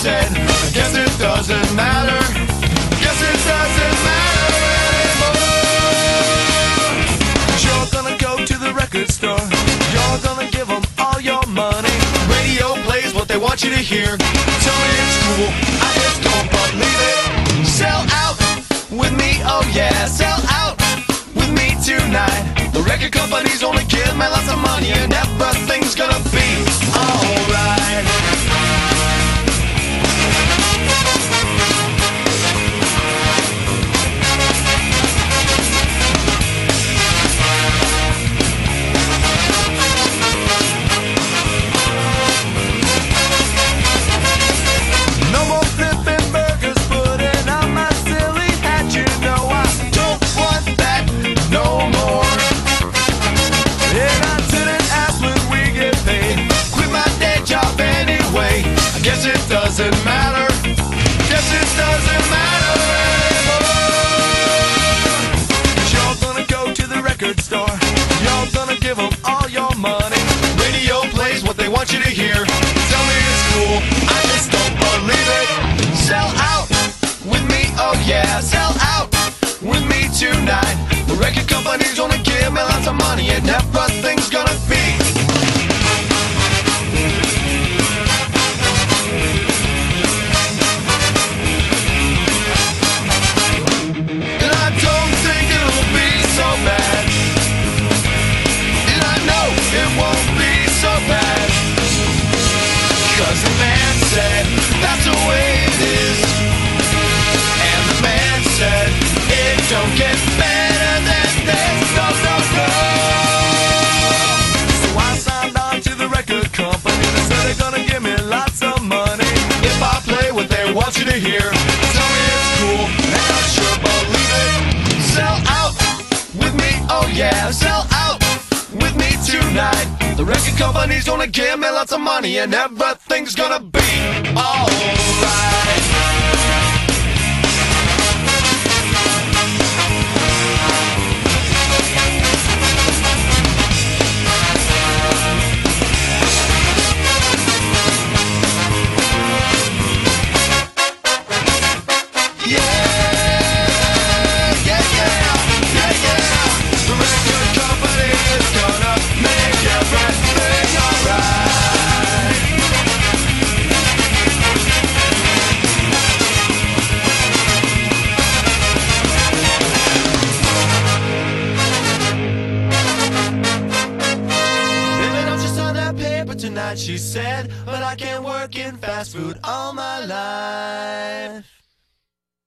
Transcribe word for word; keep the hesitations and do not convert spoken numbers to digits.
said, I guess it doesn't matter. Guess it doesn't matter anymore. You're gonna go to the record store. You're gonna give them all your money. Radio plays what they want you to hear. Tell me it's cool, I just don't believe it. Sell out with me, oh yeah, sell out with me tonight. The record companies only give me lots of money, and everything's gonna be alright. No more flipping burgers, putting on my silly hat. You know I don't want that no more. And I didn't ask when we get paid. Quit my day job anyway. I guess it doesn't matter. Guess it doesn't matter anymore. You're gonna go to the record store. You're gonna give them all your money. Radio plays what they want you to hear. Tell me it's cool, I just don't believe it. Sell out with me, oh yeah, sell out with me tonight. The record companies only give me lots of money, and everything's gonna be and I don't think it'll be so bad. And I know it won't be so bad. Cause the man said that's the way it is. And the man said it don't get better than this. No, no, no. So I signed on to the record company. They said they're gonna give me lots of money if I play what they want you to hear. Tell me it's cool, and I sure believe it. Sell out with me, oh yeah, sell out with me tonight. The record company's gonna give me lots of money, and everything's gonna be alright. Tonight she said, but I can't work in fast food all my life.